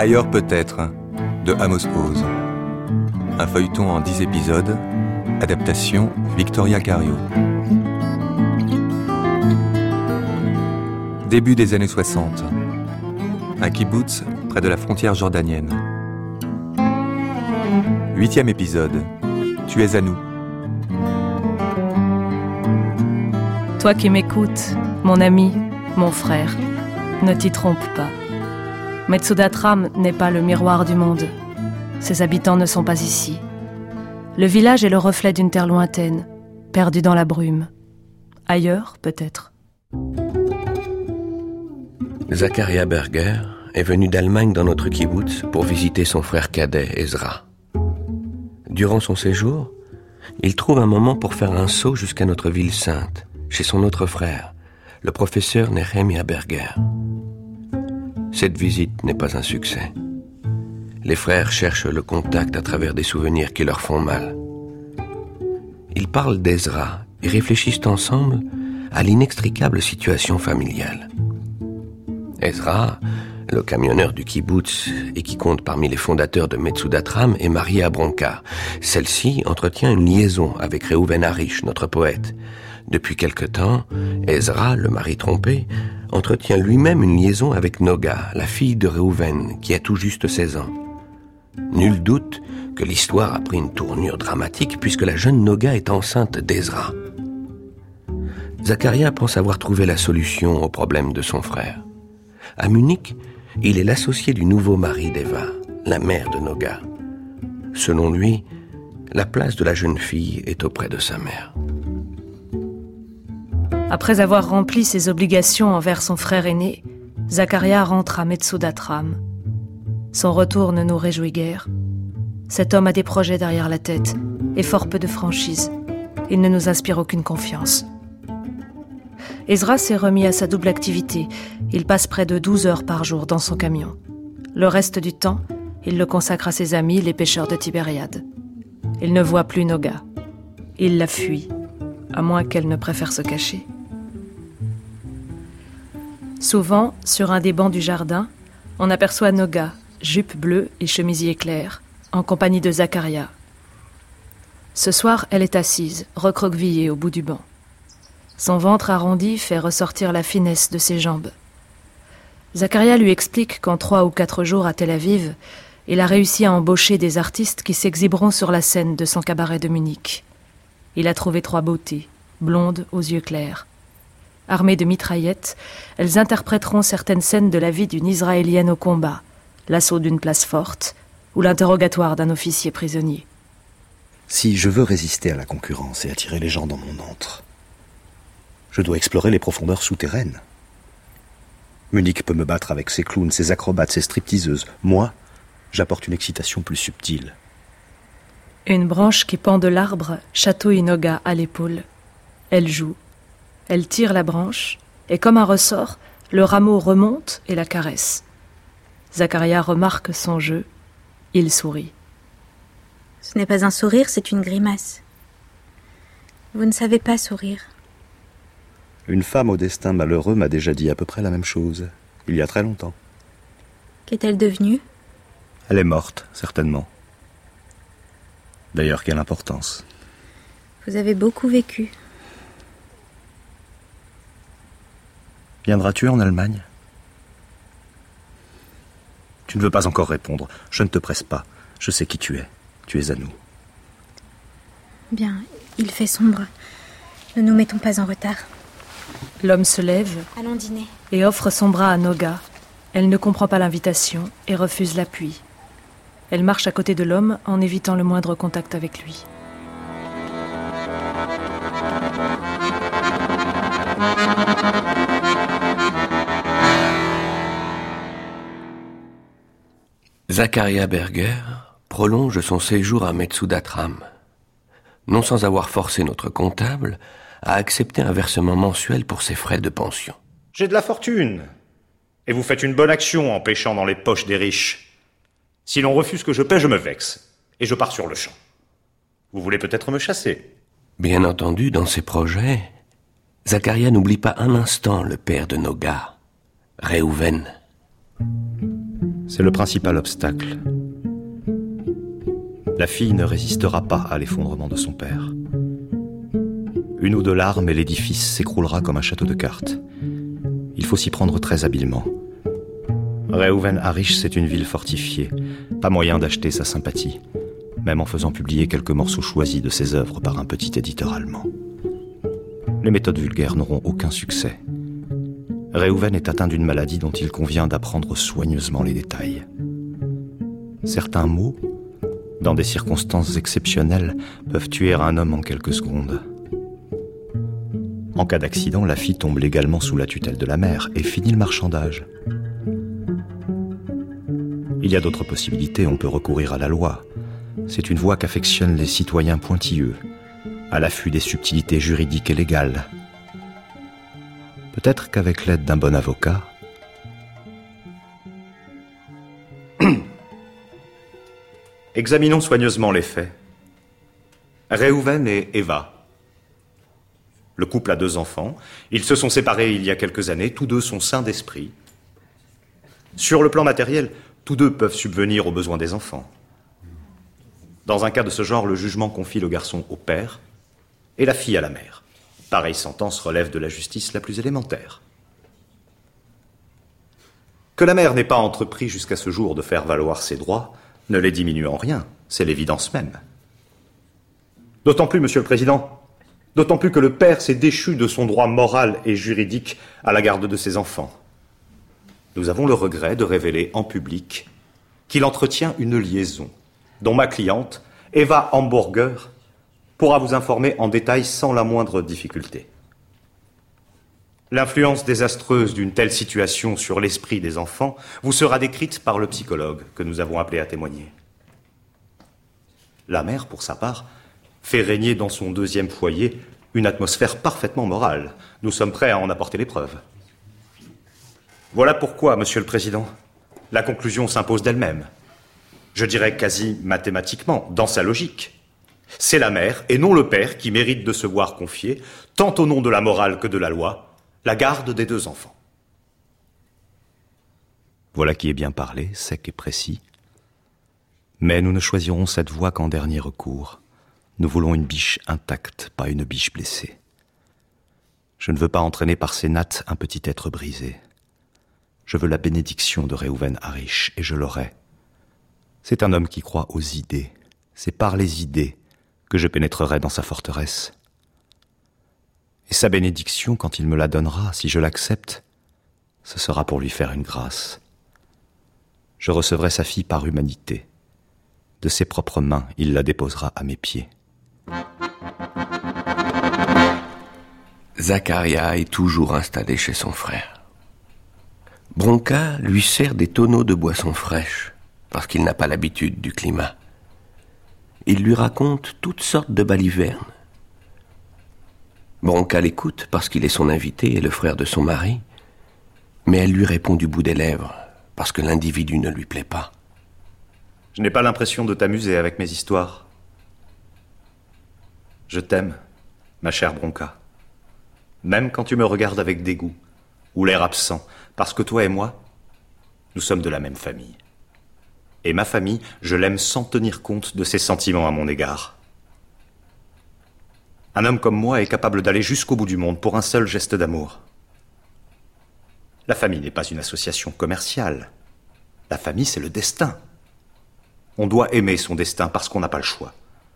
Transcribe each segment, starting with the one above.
Ailleurs peut-être, de Amos Oz. Un feuilleton en 10 épisodes, adaptation Victoria Cario. Début des années 60. Un kibboutz près de la frontière jordanienne. 8e épisode. Tu es à nous. Toi qui m'écoutes, mon ami, mon frère, ne t'y trompe pas. Metsudatram n'est pas le miroir du monde. Ses habitants ne sont pas ici. Le village est le reflet d'une terre lointaine, perdue dans la brume. Ailleurs, peut-être. Zakaria Berger est venu d'Allemagne dans notre kibboutz pour visiter son frère cadet, Ezra. Durant son séjour, il trouve un moment pour faire un saut jusqu'à notre ville sainte, chez son autre frère, le professeur Nehemia Berger. Cette visite n'est pas un succès. Les frères cherchent le contact à travers des souvenirs qui leur font mal. Ils parlent d'Ezra et réfléchissent ensemble à l'inextricable situation familiale. Ezra, le camionneur du kibboutz et qui compte parmi les fondateurs de Metsudatram, est marié à Bronca. Celle-ci entretient une liaison avec Reuven Harish, notre poète. Depuis quelque temps, Ezra, le mari trompé, entretient lui-même une liaison avec Noga, la fille de Reuven, qui a tout juste 16 ans. Nul doute que l'histoire a pris une tournure dramatique puisque la jeune Noga est enceinte d'Ezra. Zakaria pense avoir trouvé la solution au problème de son frère. À Munich, il est l'associé du nouveau mari d'Eva, la mère de Noga. Selon lui, la place de la jeune fille est auprès de sa mère. Après avoir rempli ses obligations envers son frère aîné, Zakaria rentre à Metsudatram. Son retour ne nous réjouit guère. Cet homme a des projets derrière la tête et fort peu de franchise. Il ne nous inspire aucune confiance. Ezra s'est remis à sa double activité. Il passe près de 12 heures par jour dans son camion. Le reste du temps, il le consacre à ses amis, les pêcheurs de Tibériade. Il ne voit plus Noga. Il la fuit, à moins qu'elle ne préfère se cacher. Souvent, sur un des bancs du jardin, on aperçoit Noga, jupe bleue et chemisier clair, en compagnie de Zakaria. Ce soir, elle est assise, recroquevillée au bout du banc. Son ventre arrondi fait ressortir la finesse de ses jambes. Zakaria lui explique qu'en 3 ou 4 jours à Tel Aviv, il a réussi à embaucher des artistes qui s'exhiberont sur la scène de son cabaret de Munich. Il a trouvé 3 beautés, blondes aux yeux clairs. Armées de mitraillettes, elles interpréteront certaines scènes de la vie d'une Israélienne au combat, l'assaut d'une place forte ou l'interrogatoire d'un officier prisonnier. Si je veux résister à la concurrence et attirer les gens dans mon antre, je dois explorer les profondeurs souterraines. Munich peut me battre avec ses clowns, ses acrobates, ses stripteaseuses. Moi, j'apporte une excitation plus subtile. Une branche qui pend de l'arbre chatouille Noga à l'épaule. Elle joue. Elle tire la branche, et comme un ressort, le rameau remonte et la caresse. Zakaria remarque son jeu. Il sourit. Ce n'est pas un sourire, c'est une grimace. Vous ne savez pas sourire. Une femme au destin malheureux m'a déjà dit à peu près la même chose, il y a très longtemps. Qu'est-elle devenue ? Elle est morte, certainement. D'ailleurs, quelle importance. Vous avez beaucoup vécu. Viendras-tu en Allemagne ? Tu ne veux pas encore répondre. Je ne te presse pas. Je sais qui tu es. Tu es à nous. Bien, il fait sombre. Ne nous mettons pas en retard. L'homme se lève. Allons dîner. Et offre son bras à Noga. Elle ne comprend pas l'invitation et refuse l'appui. Elle marche à côté de l'homme en évitant le moindre contact avec lui. Zakaria Berger prolonge son séjour à Metsudatram, non sans avoir forcé notre comptable à accepter un versement mensuel pour ses frais de pension. J'ai de la fortune, et vous faites une bonne action en pêchant dans les poches des riches. Si l'on refuse que je paie, je me vexe, et je pars sur le champ. Vous voulez peut-être me chasser ? Bien entendu, dans ses projets, Zakaria n'oublie pas un instant le père de Noga, Reuven. C'est le principal obstacle. La fille ne résistera pas à l'effondrement de son père. Une ou deux larmes et l'édifice s'écroulera comme un château de cartes. Il faut s'y prendre très habilement. Reuven Harish, c'est une ville fortifiée. Pas moyen d'acheter sa sympathie, même en faisant publier quelques morceaux choisis de ses œuvres par un petit éditeur allemand. Les méthodes vulgaires n'auront aucun succès. Reuven est atteint d'une maladie dont il convient d'apprendre soigneusement les détails. Certains mots, dans des circonstances exceptionnelles, peuvent tuer un homme en quelques secondes. En cas d'accident, la fille tombe légalement sous la tutelle de la mère et finit le marchandage. Il y a d'autres possibilités, on peut recourir à la loi. C'est une voie qu'affectionnent les citoyens pointilleux, à l'affût des subtilités juridiques et légales. Peut-être qu'avec l'aide d'un bon avocat... Examinons soigneusement les faits. Reuven et Eva. Le couple a 2 enfants. Ils se sont séparés il y a quelques années. Tous 2 sont sains d'esprit. Sur le plan matériel, tous 2 peuvent subvenir aux besoins des enfants. Dans un cas de ce genre, le jugement confie le garçon au père et la fille à la mère. Pareille sentence relève de la justice la plus élémentaire. Que la mère n'ait pas entrepris jusqu'à ce jour de faire valoir ses droits ne les diminue en rien, c'est l'évidence même. D'autant plus, Monsieur le Président, d'autant plus que le père s'est déchu de son droit moral et juridique à la garde de ses enfants. Nous avons le regret de révéler en public qu'il entretient une liaison dont ma cliente, Eva Hamburger, pourra vous informer en détail sans la moindre difficulté. L'influence désastreuse d'une telle situation sur l'esprit des enfants vous sera décrite par le psychologue que nous avons appelé à témoigner. La mère, pour sa part, fait régner dans son 2e foyer une atmosphère parfaitement morale. Nous sommes prêts à en apporter les preuves. Voilà pourquoi, Monsieur le Président, la conclusion s'impose d'elle-même. Je dirais quasi mathématiquement, dans sa logique. C'est la mère et non le père qui mérite de se voir confier, tant au nom de la morale que de la loi, la garde des 2 enfants. Voilà qui est bien parlé, sec et précis. Mais nous ne choisirons cette voie qu'en dernier recours. Nous voulons une biche intacte, pas une biche blessée. Je ne veux pas entraîner par ses nattes un petit être brisé. Je veux la bénédiction de Reuven Harish, et je l'aurai. C'est un homme qui croit aux idées. C'est par les idées que je pénétrerai dans sa forteresse. Et sa bénédiction, quand il me la donnera, si je l'accepte, ce sera pour lui faire une grâce. Je recevrai sa fille par humanité. De ses propres mains, il la déposera à mes pieds. Zacharia est toujours installé chez son frère. Bronca lui sert des tonneaux de boissons fraîches, parce qu'il n'a pas l'habitude du climat. Il lui raconte toutes sortes de balivernes. Bronca l'écoute parce qu'il est son invité et le frère de son mari, mais elle lui répond du bout des lèvres, parce que l'individu ne lui plaît pas. Je n'ai pas l'impression de t'amuser avec mes histoires. Je t'aime, ma chère Bronca. Même quand tu me regardes avec dégoût, ou l'air absent, parce que toi et moi, nous sommes de la même famille. Et ma famille, je l'aime sans tenir compte de ses sentiments à mon égard. Un homme comme moi est capable d'aller jusqu'au bout du monde pour un seul geste d'amour. La famille n'est pas une association commerciale. La famille, c'est le destin. On doit aimer son destin parce qu'on n'a pas le choix.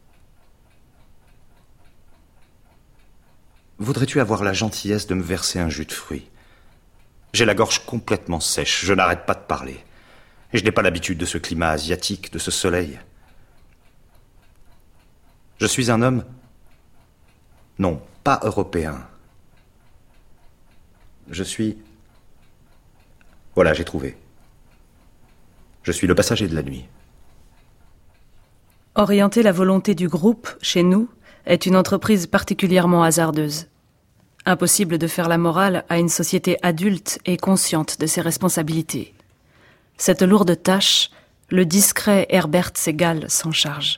Voudrais-tu avoir la gentillesse de me verser un jus de fruits ? J'ai la gorge complètement sèche, je n'arrête pas de parler. Et je n'ai pas l'habitude de ce climat asiatique, de ce soleil. Je suis un homme... Non, pas européen. Je suis... Voilà, j'ai trouvé. Je suis le passager de la nuit. Orienter la volonté du groupe, chez nous, est une entreprise particulièrement hasardeuse. Impossible de faire la morale à une société adulte et consciente de ses responsabilités. Cette lourde tâche, le discret Herbert Segal s'en charge.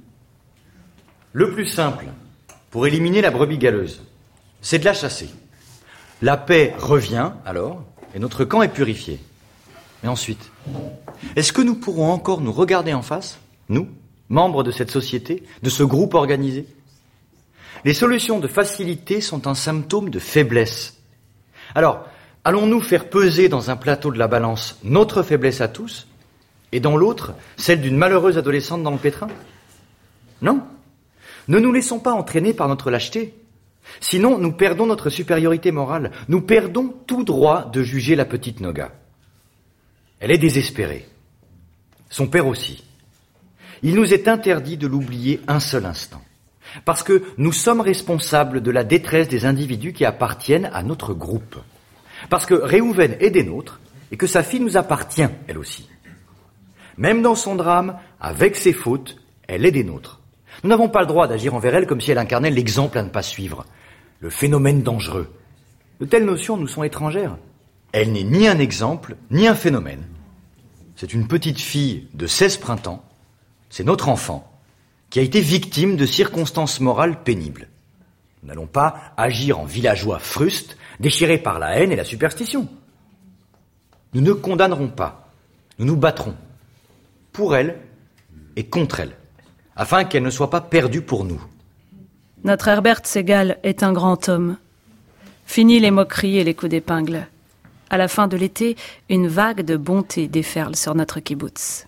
Le plus simple, pour éliminer la brebis galeuse, c'est de la chasser. La paix revient, alors, et notre camp est purifié. Mais ensuite, est-ce que nous pourrons encore nous regarder en face, nous, membres de cette société, de ce groupe organisé ? Les solutions de facilité sont un symptôme de faiblesse. Alors, allons-nous faire peser dans un plateau de la balance notre faiblesse à tous, et dans l'autre, celle d'une malheureuse adolescente dans le pétrin ? Non. Ne nous laissons pas entraîner par notre lâcheté. Sinon, nous perdons notre supériorité morale. Nous perdons tout droit de juger la petite Noga. Elle est désespérée. Son père aussi. Il nous est interdit de l'oublier un seul instant. Parce que nous sommes responsables de la détresse des individus qui appartiennent à notre groupe. Parce que Réhouven est des nôtres et que sa fille nous appartient, elle aussi. Même dans son drame, avec ses fautes, elle est des nôtres. Nous n'avons pas le droit d'agir envers elle comme si elle incarnait l'exemple à ne pas suivre, le phénomène dangereux. De telles notions nous sont étrangères. Elle n'est ni un exemple, ni un phénomène. C'est une petite fille de 16 printemps, c'est notre enfant, qui a été victime de circonstances morales pénibles. Nous n'allons pas agir en villageois frustes, déchirés par la haine et la superstition. Nous ne condamnerons pas, nous nous battrons, pour elle et contre elle, afin qu'elle ne soit pas perdue pour nous. Notre Herbert Segal est un grand homme. Fini les moqueries et les coups d'épingle. À la fin de l'été, une vague de bonté déferle sur notre kibboutz.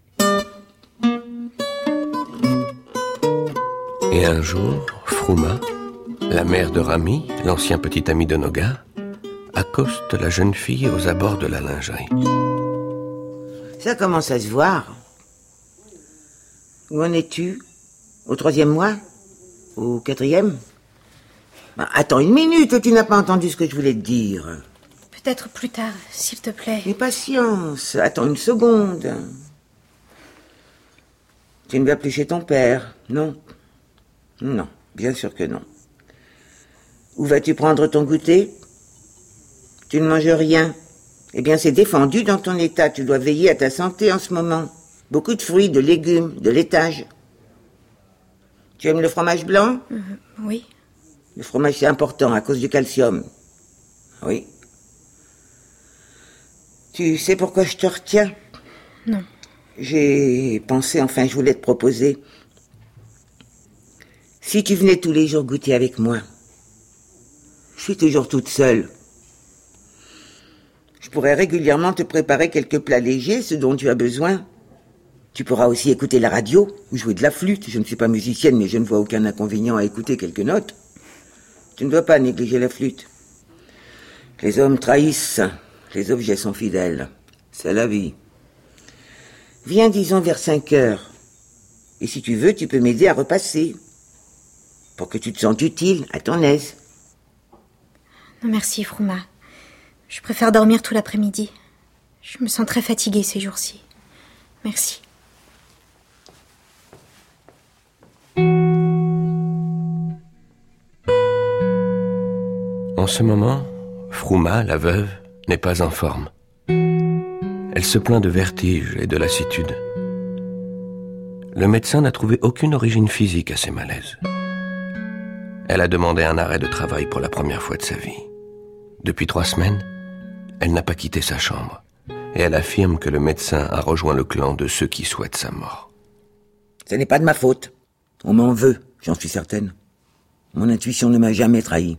Et un jour, Frouma, la mère de Rami, l'ancien petit ami de Noga, accoste la jeune fille aux abords de la lingerie. Ça commence à se voir. Où en es-tu ? Au 3e mois ? Au 4e ? Attends une minute, tu n'as pas entendu ce que je voulais te dire. Peut-être plus tard, s'il te plaît. Mais patience, attends une seconde. Tu ne vas plus chez ton père, non ? Non, bien sûr que non. Où vas-tu prendre ton goûter ? Tu ne manges rien. Eh bien, c'est défendu dans ton état. Tu dois veiller à ta santé en ce moment. Beaucoup de fruits, de légumes, de laitage. Tu aimes le fromage blanc ? Oui. Le fromage, c'est important à cause du calcium. Oui. Tu sais pourquoi je te retiens ? Non. J'ai pensé, enfin, je voulais te proposer. Si tu venais tous les jours goûter avec moi, je suis toujours toute seule. Je pourrais régulièrement te préparer quelques plats légers, ce dont tu as besoin. Tu pourras aussi écouter la radio ou jouer de la flûte. Je ne suis pas musicienne, mais je ne vois aucun inconvénient à écouter quelques notes. Tu ne dois pas négliger la flûte. Les hommes trahissent, les objets sont fidèles. C'est la vie. Viens, disons, vers 5 heures. Et si tu veux, tu peux m'aider à repasser. Pour que tu te sentes utile, à ton aise. Non, merci, Frouma. Je préfère dormir tout l'après-midi. Je me sens très fatiguée ces jours-ci. Merci. En ce moment, Frouma, la veuve, n'est pas en forme. Elle se plaint de vertige et de lassitude. Le médecin n'a trouvé aucune origine physique à ses malaises. Elle a demandé un arrêt de travail pour la première fois de sa vie. Depuis 3 semaines, elle n'a pas quitté sa chambre. Et elle affirme que le médecin a rejoint le clan de ceux qui souhaitent sa mort. Ce n'est pas de ma faute. On m'en veut, j'en suis certaine. Mon intuition ne m'a jamais trahi.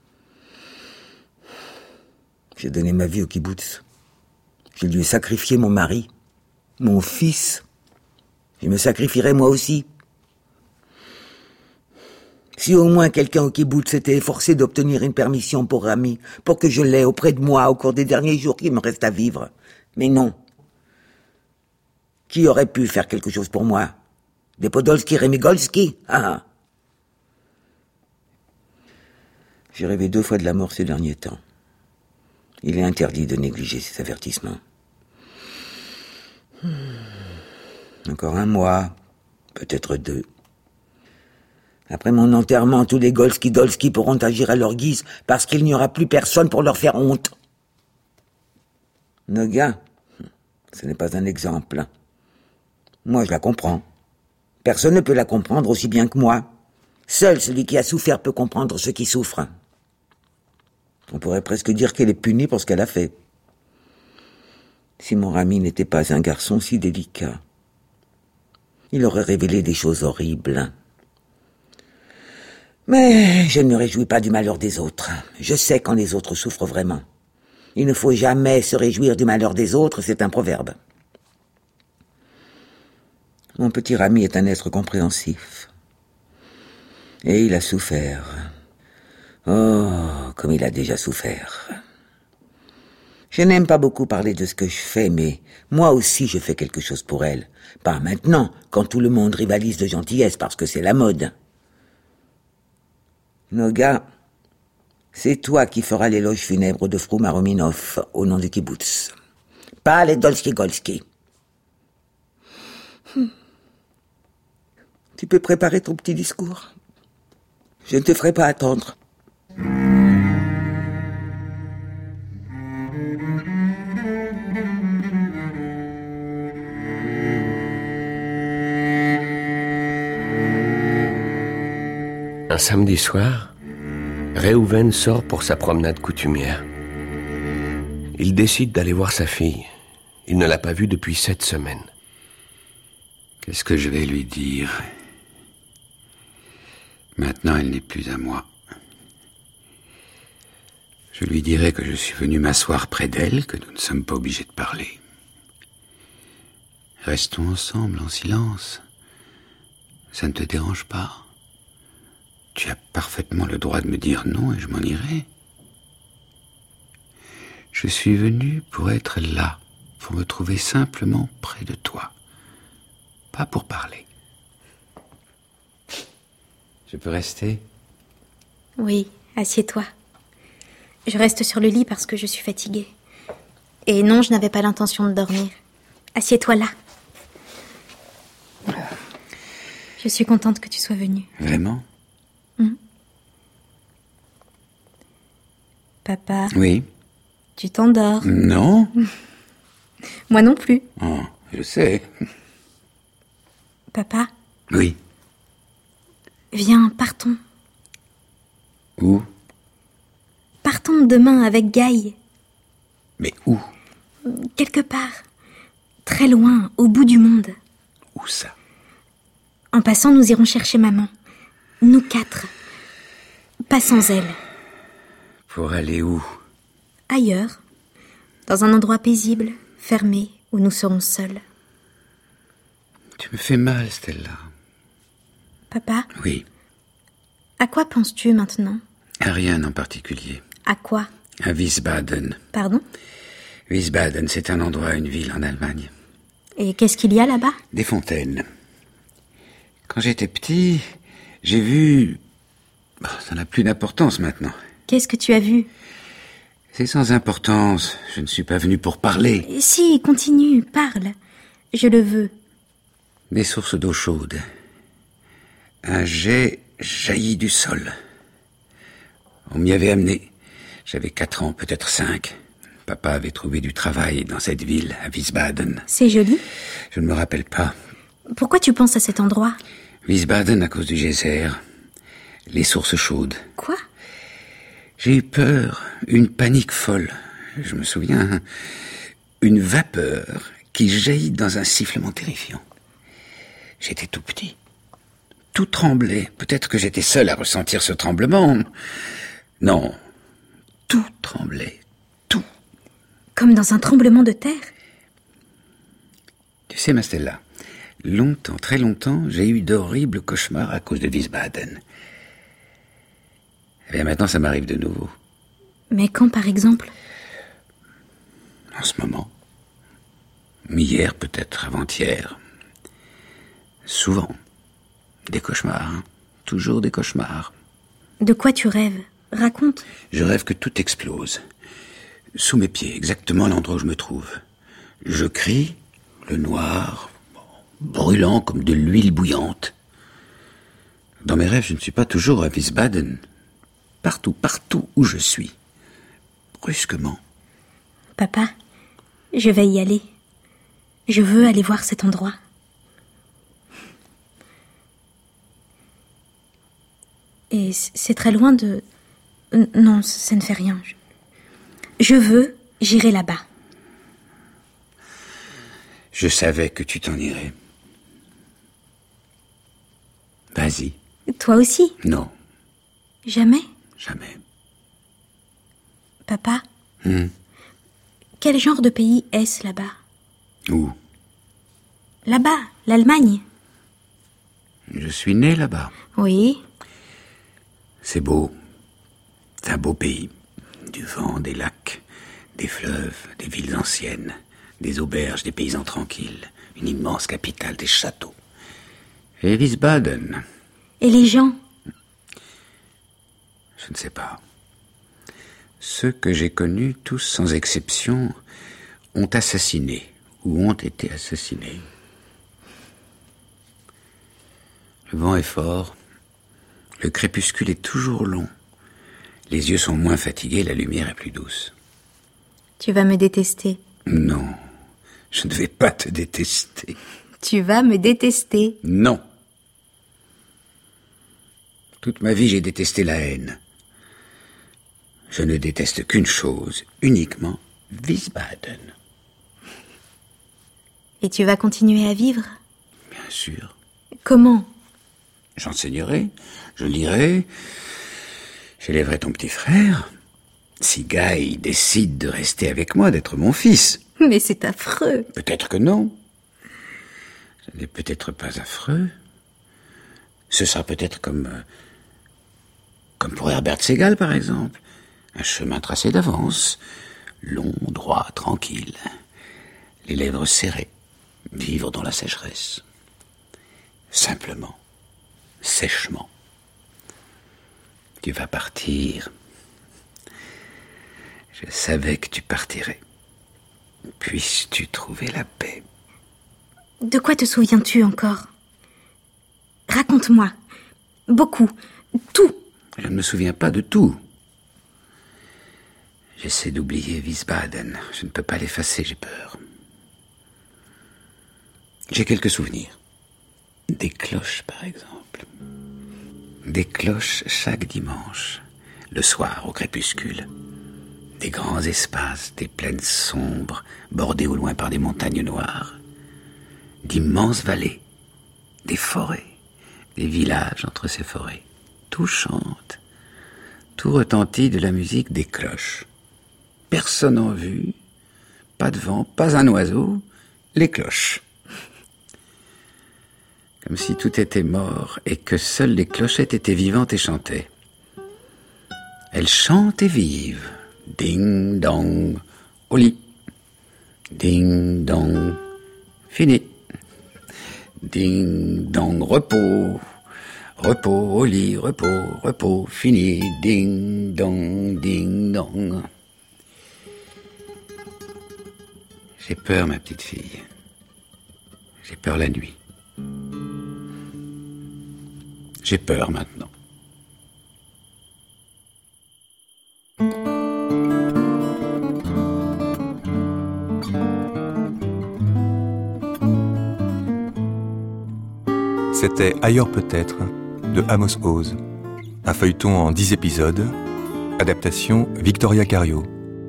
J'ai donné ma vie au kibboutz. Je lui ai sacrifié mon mari, mon fils. Je me sacrifierai moi aussi. Si au moins quelqu'un au kibboutz s'était efforcé d'obtenir une permission pour Rami, pour que je l'aie auprès de moi au cours des derniers jours qui me restent à vivre. Mais non. Qui aurait pu faire quelque chose pour moi ? Des Podolski, Remigolski ? Ah. J'ai rêvé 2 fois de la mort ces derniers temps. Il est interdit de négliger ces avertissements. Encore 1 mois, peut-être 2. Après mon enterrement, tous les Golski-Dolski pourront agir à leur guise parce qu'il n'y aura plus personne pour leur faire honte. Noga, ce n'est pas un exemple. Moi, je la comprends. Personne ne peut la comprendre aussi bien que moi. Seul celui qui a souffert peut comprendre ceux qui souffrent. On pourrait presque dire qu'elle est punie pour ce qu'elle a fait. Si mon Rami n'était pas un garçon si délicat, il aurait révélé des choses horribles. Mais je ne me réjouis pas du malheur des autres. Je sais quand les autres souffrent vraiment. Il ne faut jamais se réjouir du malheur des autres, c'est un proverbe. Mon petit Rami est un être compréhensif. Et il a souffert. Oh, comme il a déjà souffert. Je n'aime pas beaucoup parler de ce que je fais, mais moi aussi je fais quelque chose pour elle. Pas maintenant, quand tout le monde rivalise de gentillesse, parce que c'est la mode. Noga, c'est toi qui feras l'éloge funèbre de Frouma Rominov au nom du kibbutz. Pas les Dolski-Golski. Tu peux préparer ton petit discours. Je ne te ferai pas attendre. Un samedi soir, Réhouven sort pour sa promenade coutumière. Il décide d'aller voir sa fille. Il ne l'a pas vue depuis 7 semaines. Qu'est-ce que je vais lui dire ? Maintenant, elle n'est plus à moi. Je lui dirai que je suis venu m'asseoir près d'elle, que nous ne sommes pas obligés de parler. Restons ensemble, en silence. Ça ne te dérange pas ? Tu as parfaitement le droit de me dire non et je m'en irai. Je suis venu pour être là, pour me trouver simplement près de toi. Pas pour parler. Je peux rester ? Oui, assieds-toi. Je reste sur le lit parce que je suis fatiguée. Et non, je n'avais pas l'intention de dormir. Assieds-toi là. Je suis contente que tu sois venu. Vraiment ? Papa. Oui. Tu t'endors. Non. Moi non plus. Oh, je sais. Papa. Oui. Viens, partons. Où ? Partons demain avec Guy. Mais où ? Quelque part. Très loin, au bout du monde. Où ça ? En passant, nous irons chercher maman. Nous 4. Pas sans elle. Pour aller où ? Ailleurs. Dans un endroit paisible, fermé, où nous serons seuls. Tu me fais mal, Stella. Papa ? Oui. À quoi penses-tu maintenant ? À rien en particulier. À quoi ? À Wiesbaden. Pardon ? Wiesbaden, c'est un endroit, une ville en Allemagne. Et qu'est-ce qu'il y a là-bas ? Des fontaines. Quand j'étais petit, j'ai vu... Bon, ça n'a plus d'importance maintenant. Qu'est-ce que tu as vu ? C'est sans importance. Je ne suis pas venu pour parler. Si, continue, parle. Je le veux. Des sources d'eau chaude. Un jet jaillit du sol. On m'y avait amené. J'avais 4 ans, peut-être 5. Papa avait trouvé du travail dans cette ville, à Wiesbaden. C'est joli ? Je ne me rappelle pas. Pourquoi tu penses à cet endroit ? Wiesbaden à cause du geyser. Les sources chaudes. Quoi ? J'ai eu peur, une panique folle. Je me souviens, une vapeur qui jaillit dans un sifflement terrifiant. J'étais tout petit. Tout tremblait. Peut-être que j'étais seul à ressentir ce tremblement. Non, tout tremblait. Tout. Comme dans un tremblement de terre ? Tu sais, ma Stella, longtemps, très longtemps, j'ai eu d'horribles cauchemars à cause de Wiesbaden. Eh bien, maintenant, ça m'arrive de nouveau. Mais quand, par exemple ? En ce moment. Hier, peut-être, avant-hier. Souvent. Des cauchemars, hein. Toujours des cauchemars. De quoi tu rêves ? Raconte. Je rêve que tout explose. Sous mes pieds, exactement à l'endroit où je me trouve. Je crie, le noir, brûlant comme de l'huile bouillante. Dans mes rêves, je ne suis pas toujours à Wiesbaden. Partout où je suis. Brusquement. Papa, je vais y aller. Je veux aller voir cet endroit. Et c'est très loin de... Non, ça ne fait rien. J'irai là-bas. Je savais que tu t'en irais. Vas-y. Toi aussi? Non, Jamais? jamais. Papa? Quel genre de pays est-ce là-bas? Où? Là-bas, l'Allemagne. Je suis né là-bas. Oui. C'est beau. C'est un beau pays. Du vent, des lacs, des fleuves, des villes anciennes, des auberges, des paysans tranquilles, une immense capitale, des châteaux. Et Wiesbaden? Et les gens? Je ne sais pas. Ceux que j'ai connus, tous sans exception, ont assassiné ou ont été assassinés. Le vent est fort, le crépuscule est toujours long, les yeux sont moins fatigués, la lumière est plus douce. Tu vas me détester. Non, je ne vais pas te détester. Tu vas me détester. Non. Toute ma vie, j'ai détesté la haine. Je ne déteste qu'une chose, uniquement Wiesbaden. Et tu vas continuer à vivre? Bien sûr. Comment? J'enseignerai, je lirai, j'élèverai ton petit frère. Si Guy décide de rester avec moi, d'être mon fils. Mais c'est affreux. Peut-être que non. Ce n'est peut-être pas affreux. Ce sera peut-être comme pour Herbert Segal, par exemple. Un chemin tracé d'avance, long, droit, tranquille. Les lèvres serrées, vivre dans la sécheresse. Simplement, sèchement. Tu vas partir. Je savais que tu partirais. Puisses-tu trouver la paix? De quoi te souviens-tu encore? Raconte-moi. Beaucoup. Tout. Je ne me souviens pas de tout. J'essaie d'oublier Wiesbaden. Je ne peux pas l'effacer, j'ai peur. J'ai quelques souvenirs. Des cloches, par exemple. Des cloches chaque dimanche. Le soir, au crépuscule. Des grands espaces, des plaines sombres, bordées au loin par des montagnes noires. D'immenses vallées. Des forêts. Des villages entre ces forêts. Tout chante. Tout retentit de la musique des cloches. Personne en vue, pas de vent, pas un oiseau, les cloches. Comme si tout était mort et que seules les clochettes étaient vivantes et chantaient. Elles chantent et vivent. Ding dong, au lit. Ding dong, fini. Ding dong, repos. Repos, au lit, repos, repos, fini. Ding dong, ding dong. J'ai peur, ma petite fille. J'ai peur la nuit. J'ai peur maintenant. C'était Ailleurs peut-être de Amos Oz, un feuilleton en 10 épisodes, adaptation Victoria Cario.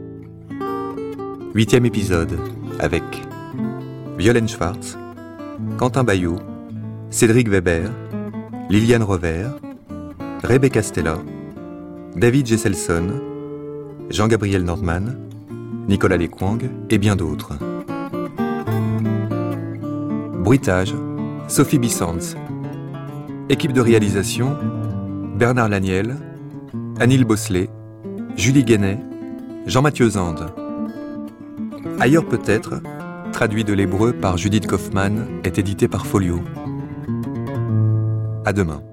8e épisode avec Violaine Schwartz, Quentin Bayot, Cédric Weber, Liliane Rovert, Rebecca Stella, David Gesselson, Jean-Gabriel Nordman, Nicolas Lequang et bien d'autres. Bruitage, Sophie Bissans. Équipe de réalisation, Bernard Laniel, Anil Bosselet, Julie Guénet, Jean-Mathieu Zande. Ailleurs peut-être, traduit de l'hébreu par Judith Kaufmann, est édité par Folio. À demain.